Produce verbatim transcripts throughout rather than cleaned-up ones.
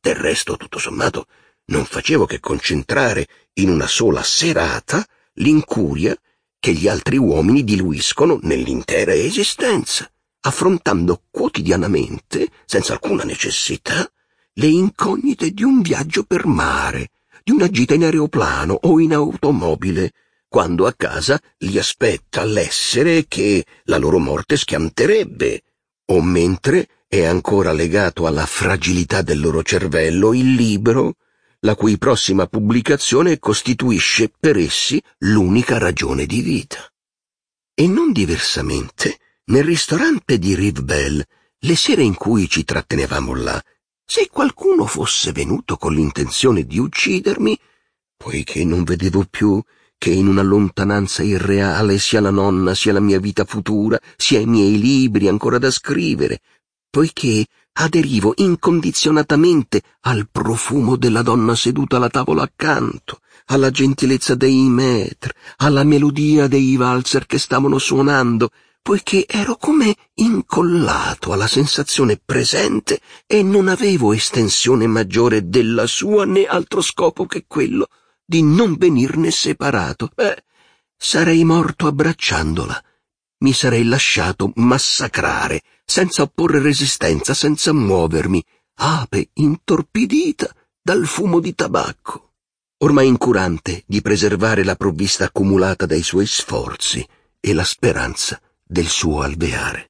Del resto, tutto sommato, non facevo che concentrare in una sola serata l'incuria che gli altri uomini diluiscono nell'intera esistenza, affrontando quotidianamente, senza alcuna necessità, le incognite di un viaggio per mare, di una gita in aeroplano o in automobile, quando a casa li aspetta l'essere che la loro morte schianterebbe, o mentre è ancora legato alla fragilità del loro cervello il libro, la cui prossima pubblicazione costituisce per essi l'unica ragione di vita. E non diversamente, nel ristorante di Rivebelle, le sere in cui ci trattenevamo là, se qualcuno fosse venuto con l'intenzione di uccidermi, poiché non vedevo più che in una lontananza irreale sia la nonna, sia la mia vita futura, sia i miei libri ancora da scrivere, poiché aderivo incondizionatamente al profumo della donna seduta alla tavola accanto, alla gentilezza dei maître, alla melodia dei valzer che stavano suonando, poiché ero come incollato alla sensazione presente e non avevo estensione maggiore della sua né altro scopo che quello di non venirne separato. Beh, sarei morto abbracciandola. Mi sarei lasciato massacrare, senza opporre resistenza, senza muovermi, ape intorpidita dal fumo di tabacco, ormai incurante di preservare la provvista accumulata dai suoi sforzi e la speranza del suo alveare.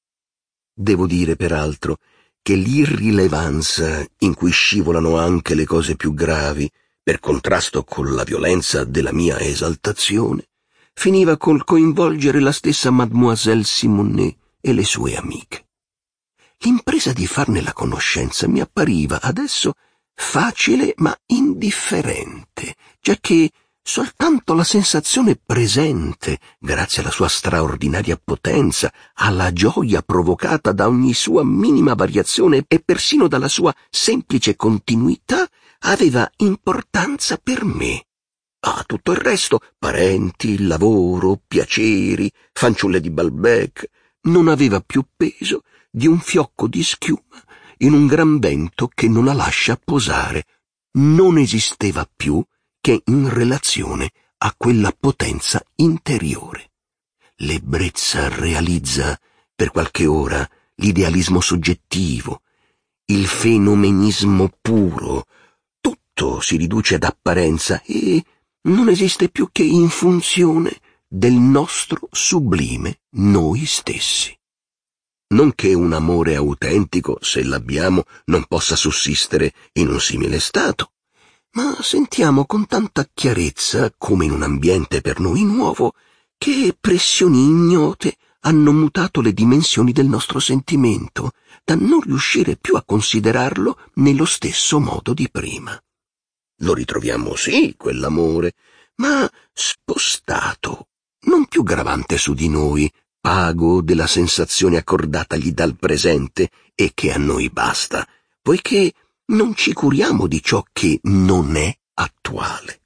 Devo dire, peraltro, che l'irrilevanza in cui scivolano anche le cose più gravi, per contrasto con la violenza della mia esaltazione, finiva col coinvolgere la stessa Mademoiselle Simonet e le sue amiche. L'impresa di farne la conoscenza mi appariva adesso facile ma indifferente, giacché soltanto la sensazione presente, grazie alla sua straordinaria potenza, alla gioia provocata da ogni sua minima variazione e persino dalla sua semplice continuità, aveva importanza per me. Ah, tutto il resto, parenti, lavoro, piaceri, fanciulle di Balbec, non aveva più peso di un fiocco di schiuma in un gran vento che non la lascia posare. Non esisteva più che in relazione a quella potenza interiore. L'ebbrezza realizza per qualche ora l'idealismo soggettivo, il fenomenismo puro. Tutto si riduce ad apparenza e non esiste più che in funzione del nostro sublime noi stessi. Non che un amore autentico, se l'abbiamo, non possa sussistere in un simile stato, ma sentiamo con tanta chiarezza, come in un ambiente per noi nuovo, che pressioni ignote hanno mutato le dimensioni del nostro sentimento, da non riuscire più a considerarlo nello stesso modo di prima. Lo ritroviamo, sì, quell'amore, ma spostato, non più gravante su di noi, pago della sensazione accordatagli dal presente e che a noi basta, poiché non ci curiamo di ciò che non è attuale.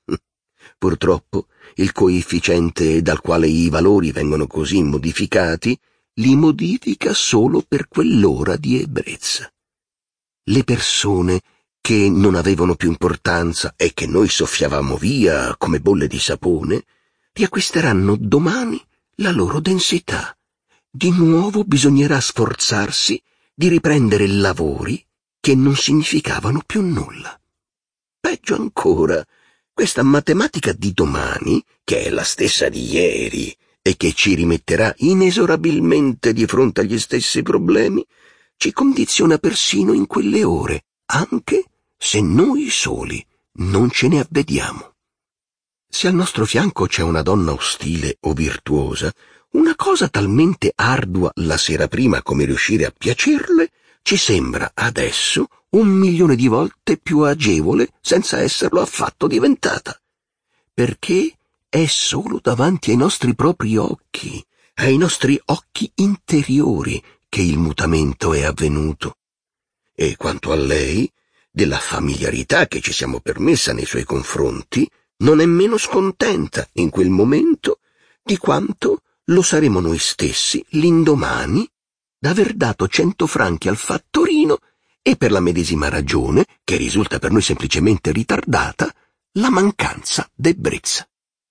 Purtroppo, il coefficiente dal quale i valori vengono così modificati li modifica solo per quell'ora di ebbrezza. Le persone che non avevano più importanza e che noi soffiavamo via come bolle di sapone, riacquisteranno domani la loro densità. Di nuovo bisognerà sforzarsi di riprendere lavori che non significavano più nulla. Peggio ancora, questa matematica di domani, che è la stessa di ieri e che ci rimetterà inesorabilmente di fronte agli stessi problemi, ci condiziona persino in quelle ore, anche se noi soli non ce ne avvediamo. Se al nostro fianco c'è una donna ostile o virtuosa, una cosa talmente ardua la sera prima come riuscire a piacerle, ci sembra adesso un milione di volte più agevole senza esserlo affatto diventata, perché è solo davanti ai nostri propri occhi, ai nostri occhi interiori, che il mutamento è avvenuto. E quanto a lei, della familiarità che ci siamo permessa nei suoi confronti, non è meno scontenta in quel momento di quanto lo saremo noi stessi l'indomani d'aver dato cento franchi al fattorino e per la medesima ragione, che risulta per noi semplicemente ritardata, la mancanza d'ebbrezza.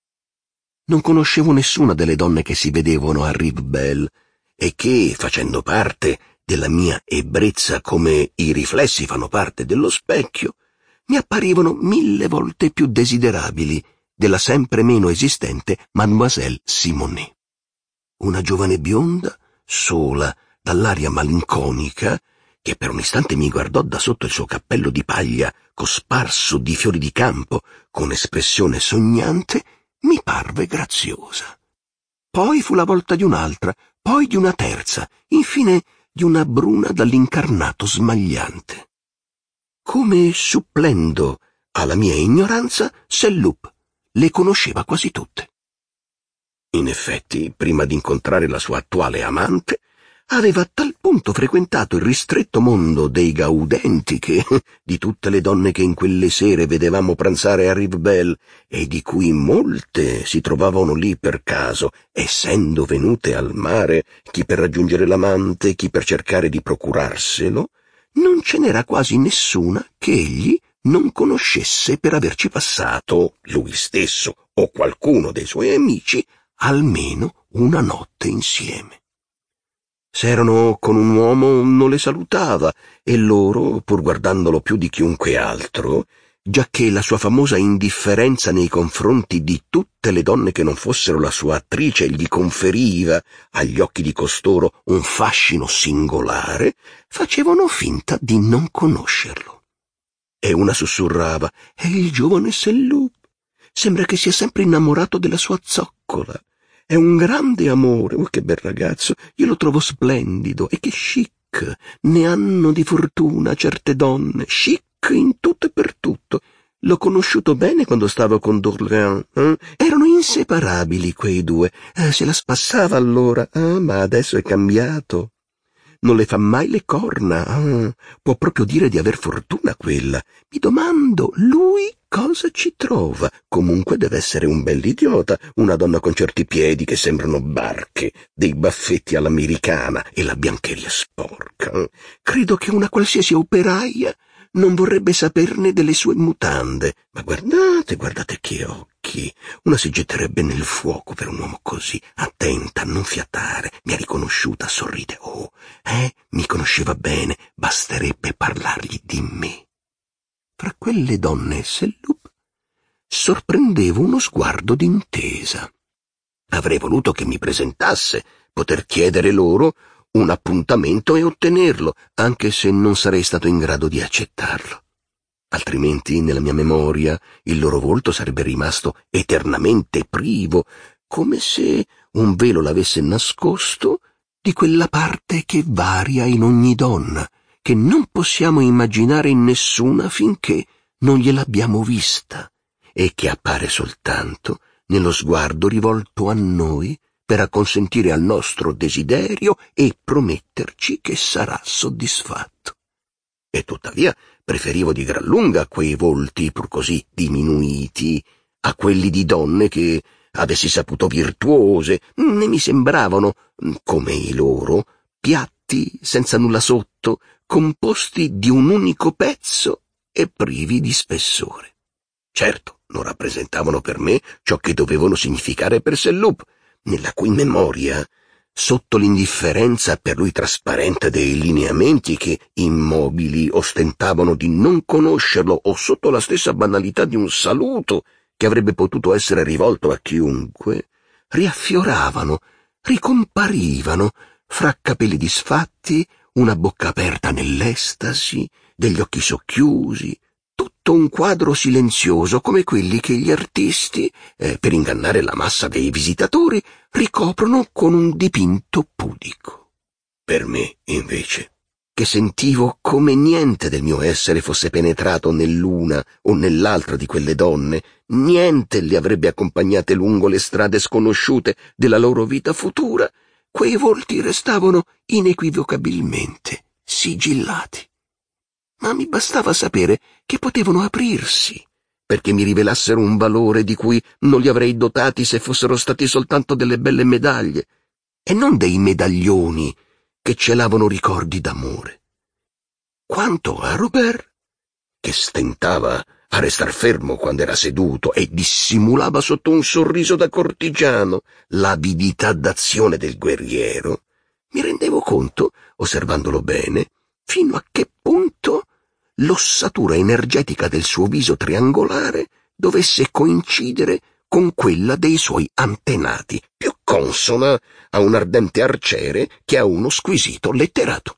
Non conoscevo nessuna delle donne che si vedevano a Rivebelle e che, facendo parte della mia ebbrezza come i riflessi fanno parte dello specchio, mi apparivano mille volte più desiderabili della sempre meno esistente Mademoiselle Simonet. Una giovane bionda, sola, dall'aria malinconica, che per un istante mi guardò da sotto il suo cappello di paglia cosparso di fiori di campo con espressione sognante, mi parve graziosa. Poi fu la volta di un'altra, poi di una terza, infine di una bruna dall'incarnato smagliante. Come supplendo alla mia ignoranza, Sellup le conosceva quasi tutte. In effetti, prima di incontrare la sua attuale amante, aveva a tal punto frequentato il ristretto mondo dei gaudenti che, di tutte le donne che in quelle sere vedevamo pranzare a Rivebelle e di cui molte si trovavano lì per caso, essendo venute al mare, chi per raggiungere l'amante, chi per cercare di procurarselo, non ce n'era quasi nessuna che egli non conoscesse per averci passato, lui stesso o qualcuno dei suoi amici, almeno una notte insieme. Se erano con un uomo non le salutava e loro, pur guardandolo più di chiunque altro, giacché la sua famosa indifferenza nei confronti di tutte le donne che non fossero la sua attrice gli conferiva, agli occhi di costoro, un fascino singolare, facevano finta di non conoscerlo. E una sussurrava: «È il giovane Sellup. Sembra che sia sempre innamorato della sua zoccola. È un grande amore, oh, che bel ragazzo, io lo trovo splendido, e che chic, ne hanno di fortuna certe donne, chic in tutto e per tutto. L'ho conosciuto bene quando stavo con d'Orléans, eh? Erano inseparabili quei due, eh, se la spassava allora, ah, ma adesso è cambiato. Non le fa mai le corna, ah, può proprio dire di aver fortuna quella. Mi domando, lui cosa ci trova? Comunque deve essere un bell'idiota, una donna con certi piedi che sembrano barche, dei baffetti all'americana e la biancheria sporca. Credo che una qualsiasi operaia non vorrebbe saperne delle sue mutande. Ma guardate, guardate che occhi! Una si getterebbe nel fuoco per un uomo così. Attenta a non fiatare. Mi ha riconosciuta, sorride. Oh, eh? Mi conosceva bene. Basterebbe parlargli di me. Fra quelle donne e Sellup sorprendevo uno sguardo d'intesa. Avrei voluto che mi presentasse, poter chiedere loro un appuntamento e ottenerlo, anche se non sarei stato in grado di accettarlo. Altrimenti, nella mia memoria, il loro volto sarebbe rimasto eternamente privo, come se un velo l'avesse nascosto di quella parte che varia in ogni donna, che non possiamo immaginare in nessuna finché non gliel'abbiamo vista, e che appare soltanto nello sguardo rivolto a noi per acconsentire al nostro desiderio e prometterci che sarà soddisfatto. E tuttavia preferivo di gran lunga quei volti pur così diminuiti a quelli di donne che, avessi saputo virtuose, ne mi sembravano, come i loro, piatti senza nulla sotto, composti di un unico pezzo e privi di spessore. Certo, non rappresentavano per me ciò che dovevano significare per Sellup, nella cui memoria, sotto l'indifferenza per lui trasparente dei lineamenti che, immobili, ostentavano di non conoscerlo, o sotto la stessa banalità di un saluto che avrebbe potuto essere rivolto a chiunque, riaffioravano, ricomparivano, fra capelli disfatti, una bocca aperta nell'estasi, degli occhi socchiusi, tutto un quadro silenzioso come quelli che gli artisti, eh, per ingannare la massa dei visitatori, ricoprono con un dipinto pudico. Per me, invece, che sentivo come niente del mio essere fosse penetrato nell'una o nell'altra di quelle donne, niente le avrebbe accompagnate lungo le strade sconosciute della loro vita futura, quei volti restavano inequivocabilmente sigillati. Ma mi bastava sapere che potevano aprirsi, perché mi rivelassero un valore di cui non li avrei dotati se fossero stati soltanto delle belle medaglie, e non dei medaglioni che celavano ricordi d'amore. quanto a Robert, che stentava a restar fermo quando era seduto e dissimulava sotto un sorriso da cortigiano l'avidità d'azione del guerriero, mi rendevo conto, osservandolo bene, fino a che punto l'ossatura energetica del suo viso triangolare dovesse coincidere con quella dei suoi antenati, più consona a un ardente arciere che a uno squisito letterato.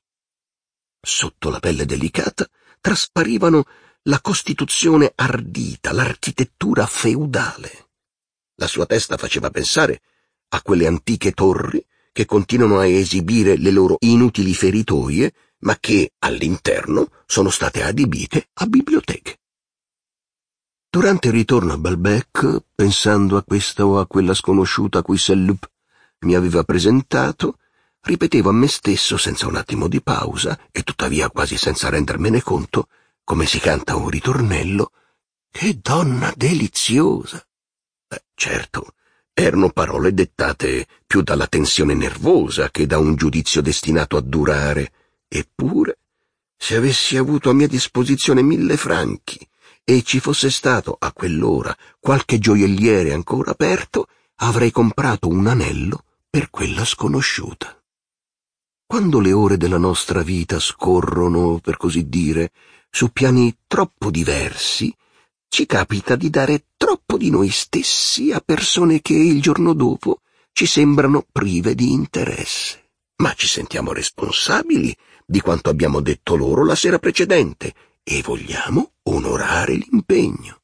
Sotto la pelle delicata trasparivano la costituzione ardita, l'architettura feudale. La sua testa faceva pensare a quelle antiche torri che continuano a esibire le loro inutili feritoie, ma che all'interno sono state adibite a biblioteche. Durante il ritorno a Balbec, pensando a questa o a quella sconosciuta a cui Sellup mi aveva presentato, ripetevo a me stesso senza un attimo di pausa, e tuttavia quasi senza rendermene conto, come si canta un ritornello: «Che donna deliziosa!» Beh, certo, erano parole dettate più dalla tensione nervosa che da un giudizio destinato a durare. Eppure, se avessi avuto a mia disposizione mille franchi e ci fosse stato a quell'ora qualche gioielliere ancora aperto, avrei comprato un anello per quella sconosciuta. Quando le ore della nostra vita scorrono, per così dire, su piani troppo diversi, ci capita di dare troppo di noi stessi a persone che il giorno dopo ci sembrano prive di interesse. Ma ci sentiamo responsabili di quanto abbiamo detto loro la sera precedente e vogliamo onorare l'impegno.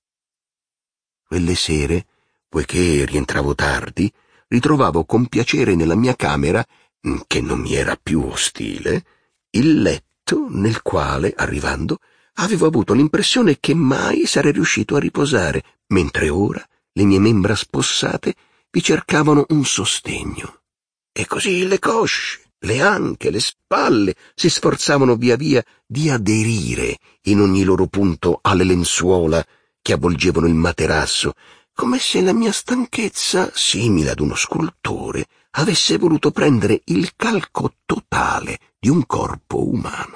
Quelle sere, poiché rientravo tardi, ritrovavo con piacere nella mia camera, che non mi era più ostile, il letto nel quale, arrivando, avevo avuto l'impressione che mai sarei riuscito a riposare, mentre ora le mie membra spossate vi cercavano un sostegno. E così le cosce, le anche, le spalle si sforzavano via via di aderire in ogni loro punto alle lenzuola che avvolgevano il materasso, come se la mia stanchezza, simile ad uno scultore, avesse voluto prendere il calco totale di un corpo umano.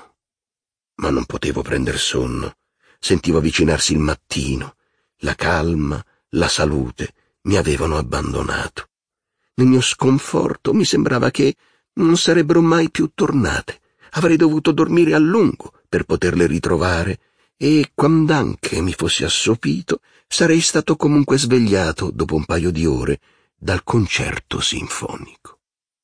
Ma non potevo prender sonno. Sentivo avvicinarsi il mattino. La calma, la salute mi avevano abbandonato. Nel mio sconforto mi sembrava che non sarebbero mai più tornate. Avrei dovuto dormire a lungo per poterle ritrovare e, quand'anche mi fossi assopito, sarei stato comunque svegliato dopo un paio di ore dal concerto sinfonico.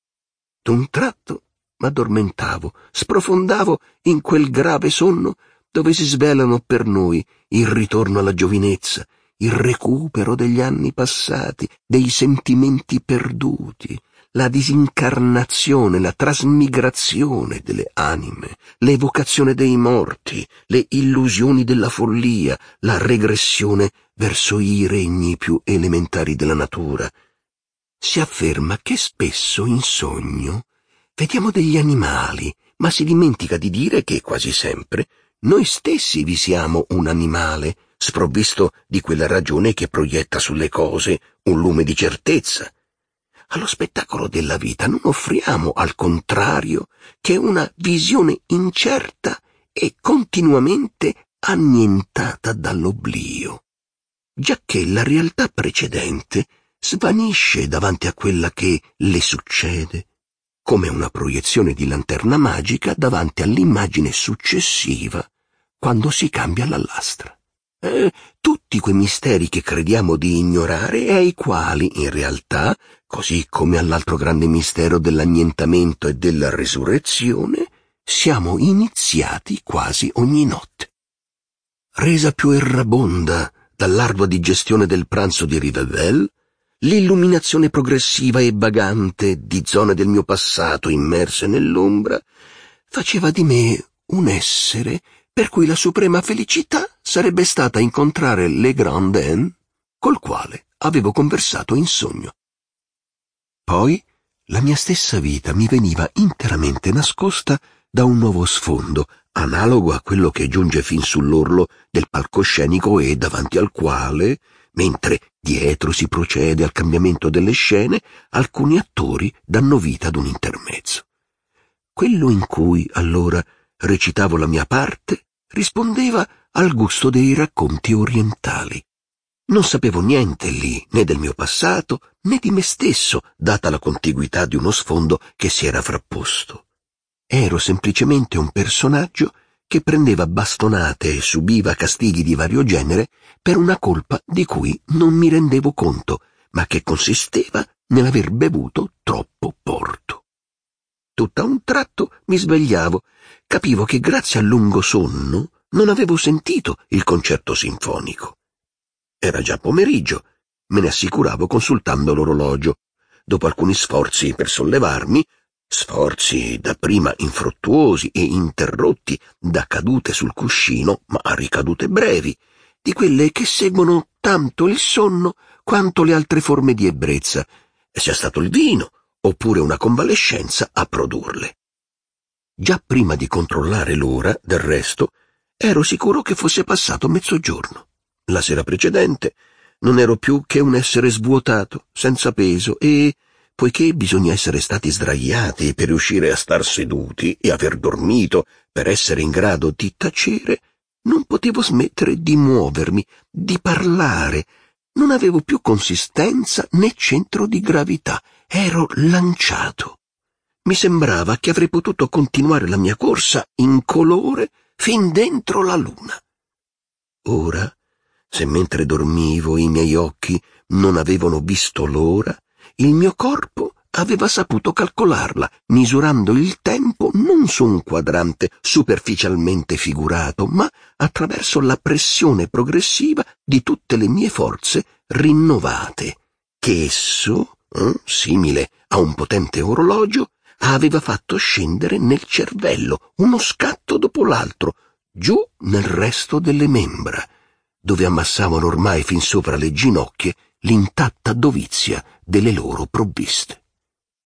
D'un tratto m'addormentavo, sprofondavo in quel grave sonno dove si svelano per noi il ritorno alla giovinezza, il recupero degli anni passati, dei sentimenti perduti, la disincarnazione, la trasmigrazione delle anime, l'evocazione dei morti, le illusioni della follia, la regressione verso i regni più elementari della natura. Si afferma che spesso in sogno vediamo degli animali, ma si dimentica di dire che quasi sempre noi stessi vi siamo un animale, sprovvisto di quella ragione che proietta sulle cose un lume di certezza. Allo spettacolo della vita non offriamo, al contrario, che una visione incerta e continuamente annientata dall'oblio, giacché la realtà precedente svanisce davanti a quella che le succede, come una proiezione di lanterna magica davanti all'immagine successiva quando si cambia la lastra. Eh, tutti quei misteri che crediamo di ignorare e ai quali, in realtà, così come all'altro grande mistero dell'annientamento e della resurrezione, siamo iniziati quasi ogni notte. Resa più errabonda dall'ardua digestione del pranzo di Rivebelle, l'illuminazione progressiva e vagante di zone del mio passato immerse nell'ombra faceva di me un essere per cui la suprema felicità sarebbe stata incontrare Le Grand Dame col quale avevo conversato in sogno. Poi la mia stessa vita mi veniva interamente nascosta da un nuovo sfondo, analogo a quello che giunge fin sull'orlo del palcoscenico e davanti al quale, mentre dietro si procede al cambiamento delle scene, alcuni attori danno vita ad un intermezzo. Quello in cui, allora, recitavo la mia parte, rispondeva al gusto dei racconti orientali. Non sapevo niente lì, né del mio passato, né di me stesso, data la contiguità di uno sfondo che si era frapposto. Ero semplicemente un personaggio che prendeva bastonate e subiva castighi di vario genere per una colpa di cui non mi rendevo conto, ma che consisteva nell'aver bevuto troppo porto. Tutt'a un tratto mi svegliavo, capivo che grazie al lungo sonno non avevo sentito il concerto sinfonico. Era già pomeriggio, me ne assicuravo consultando l'orologio. Dopo alcuni sforzi per sollevarmi, sforzi dapprima infruttuosi e interrotti da cadute sul cuscino, ma a ricadute brevi, di quelle che seguono tanto il sonno quanto le altre forme di ebbrezza, sia stato il vino oppure una convalescenza a produrle. Già prima di controllare l'ora, del resto, ero sicuro che fosse passato mezzogiorno. La sera precedente non ero più che un essere svuotato, senza peso, e, poiché bisogna essere stati sdraiati per riuscire a star seduti e aver dormito per essere in grado di tacere, non potevo smettere di muovermi, di parlare. Non avevo più consistenza né centro di gravità, ero lanciato. Mi sembrava che avrei potuto continuare la mia corsa incolore fin dentro la luna. Ora, se mentre dormivo i miei occhi non avevano visto l'ora, il mio corpo aveva saputo calcolarla, misurando il tempo non su un quadrante superficialmente figurato, ma attraverso la pressione progressiva di tutte le mie forze rinnovate, che esso, eh, simile a un potente orologio, aveva fatto scendere nel cervello, uno scatto dopo l'altro, giù nel resto delle membra, dove ammassavano ormai fin sopra le ginocchia l'intatta dovizia delle loro provviste.